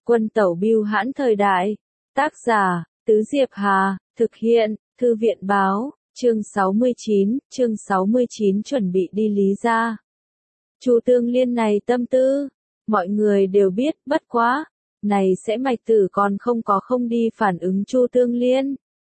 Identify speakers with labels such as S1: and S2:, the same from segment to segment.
S1: Quân tẩu bưu hãn thời đại. Tác giả, Tứ Diệp Hà, thực hiện, Thư viện báo, chương 69 chuẩn bị đi Lý gia. Chu Tương Liên này tâm tư, mọi người đều biết, bất quá, này sẽ Mạch Tử còn không đi phản ứng Chu Tương Liên.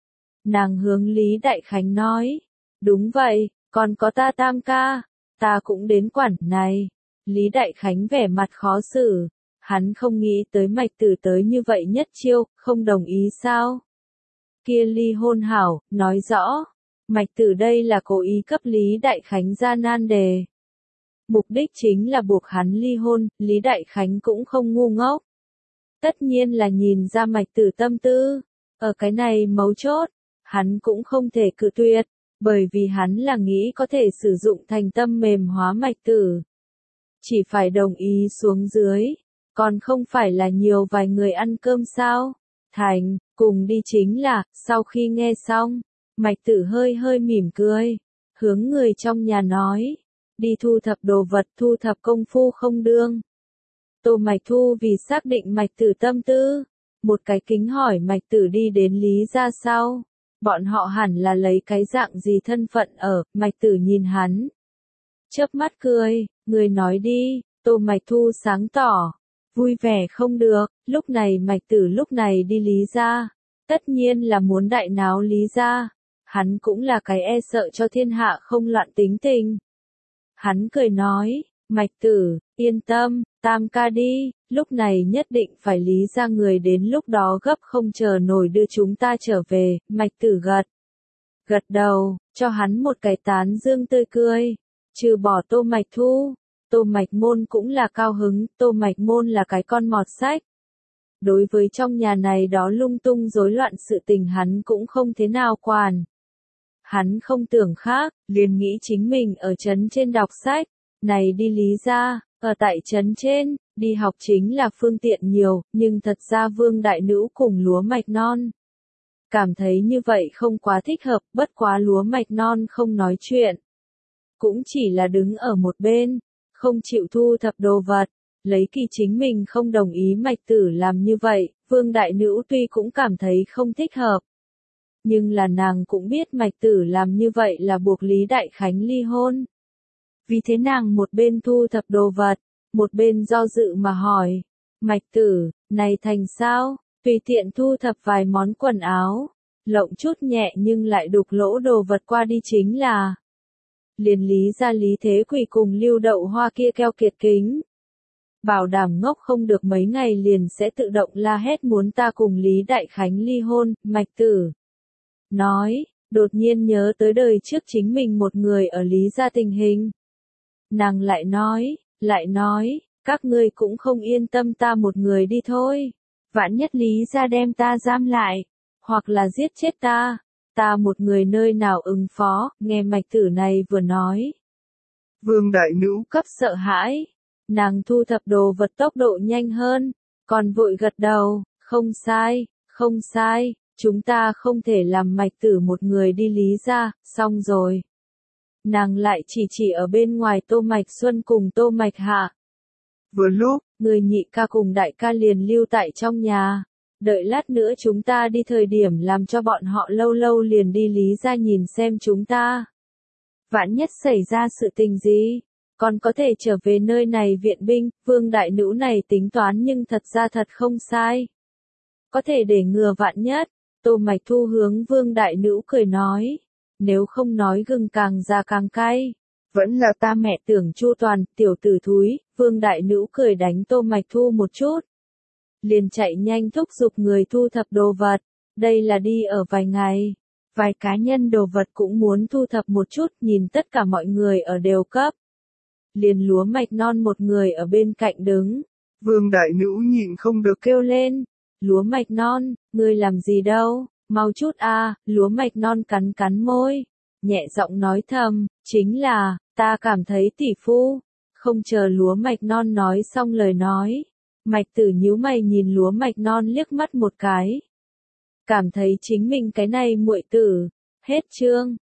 S1: Nàng hướng Lý Đại Khánh nói, đúng vậy, còn có ta Tam ca, ta cũng đến quản này. Lý Đại Khánh vẻ mặt khó xử, hắn không nghĩ tới Mạch Tử tới như vậy nhất chiêu, không đồng ý sao? Kia ly hôn hảo, nói rõ, Mạch Tử đây là cố ý cấp Lý Đại Khánh ra nan đề. Mục đích chính là buộc hắn ly hôn, Lý Đại Khánh cũng không ngu ngốc. Tất nhiên là nhìn ra Mạch Tử tâm tư, ở cái này mấu chốt, hắn cũng không thể cự tuyệt, bởi vì hắn là nghĩ có thể sử dụng thành tâm mềm hóa Mạch Tử. Chỉ phải đồng ý xuống dưới, còn không phải là nhiều vài người ăn cơm sao? Thành, cùng đi chính là, sau khi nghe xong, Mạch Tử hơi mỉm cười, hướng người trong nhà nói, đi thu thập đồ vật, thu thập công phu không đương. Tô Mạch Thu vì xác định Mạch Tử tâm tư, một cái kính hỏi Mạch Tử đi đến Lý gia sao? Bọn họ hẳn là lấy cái dạng gì thân phận ở, Mạch Tử nhìn hắn. Chớp mắt cười, người nói đi, Tô Mạch Thu sáng tỏ, vui vẻ không được, lúc này Mạch Tử lúc này đi Lý gia, tất nhiên là muốn đại náo Lý gia, hắn cũng là cái e sợ cho thiên hạ không loạn tính tình. Hắn cười nói, Mạch Tử, yên tâm, Tam ca đi, lúc này nhất định phải Lý gia người đến lúc đó gấp không chờ nổi đưa chúng ta trở về. Mạch Tử gật đầu, cho hắn một cái tán dương tươi cười, trừ bỏ Tô Mạch Thu, Tô Mạch Môn cũng là cao hứng, Tô Mạch Môn là cái con mọt sách. Đối với trong nhà này đó lung tung rối loạn sự tình hắn cũng không thế nào quản. Hắn không tưởng khác, liền nghĩ chính mình ở trấn trên đọc sách, này đi Lý gia, ở tại trấn trên, đi học chính là phương tiện nhiều, nhưng thật ra Vương Đại Nữ cùng Lúa Mạch Non. Cảm thấy như vậy không quá thích hợp, bất quá Lúa Mạch Non không nói chuyện. Cũng chỉ là đứng ở một bên, không chịu thu thập đồ vật, lấy kỳ chính mình không đồng ý Mạch Tử làm như vậy, Vương Đại Nữ tuy cũng cảm thấy không thích hợp. Nhưng là nàng cũng biết Mạch Tử làm như vậy là buộc Lý Đại Khánh ly hôn. Vì thế nàng một bên thu thập đồ vật, một bên do dự mà hỏi, Mạch Tử, này thành sao, tùy tiện thu thập vài món quần áo, lộng chút nhẹ nhưng lại đục lỗ đồ vật qua đi chính là. Liền Lý gia Lý Thế Quỳ cùng Lưu Đậu Hoa kia keo kiệt kính. Bảo đảm ngốc không được mấy ngày liền sẽ tự động la hét muốn ta cùng Lý Đại Khánh ly hôn. Mạch Tử nói, đột nhiên nhớ tới đời trước chính mình một người ở Lý gia tình hình. Nàng lại nói, các ngươi cũng không yên tâm ta một người đi thôi. Vạn nhất Lý gia đem ta giam lại, hoặc là giết chết ta một người nơi nào ứng phó, nghe Mạch Tử này vừa nói. Vương Đại Nữ cấp sợ hãi, nàng thu thập đồ vật tốc độ nhanh hơn, còn vội gật đầu, không sai, chúng ta không thể làm Mạch Tử một người đi Lý gia, xong rồi. Nàng lại chỉ ở bên ngoài Tô Mạch Xuân cùng Tô Mạch Hạ. Vừa lúc, người nhị ca cùng đại ca liền lưu tại trong nhà. Đợi lát nữa chúng ta đi thời điểm làm cho bọn họ lâu liền đi Lý gia nhìn xem chúng ta. Vạn nhất xảy ra sự tình gì, còn có thể trở về nơi này viện binh, Vương Đại Nữ này tính toán nhưng thật ra thật không sai. Có thể để ngừa vạn nhất, Tô Mạch Thu hướng Vương Đại Nữ cười nói, nếu không nói gừng càng già càng cay, vẫn là ta mẹ tưởng chu toàn, tiểu tử thúi. Vương Đại Nữ cười đánh Tô Mạch Thu một chút. Liền chạy nhanh thúc giục người thu thập đồ vật, đây là đi ở vài ngày, vài cá nhân đồ vật cũng muốn thu thập một chút, nhìn tất cả mọi người ở đều cấp. Liền Lúa Mạch Non một người ở bên cạnh đứng, Vương Đại Nữ nhịn không được kêu lên, Lúa Mạch Non, ngươi làm gì đâu, mau chút a. Lúa Mạch Non cắn môi, nhẹ giọng nói thầm, chính là, ta cảm thấy tỷ phu. Không chờ Lúa Mạch Non nói xong lời nói, Mạch Tử nhíu mày nhìn Lúa Mạch Non liếc mắt một cái. Cảm thấy chính mình cái này muội tử, hết chương.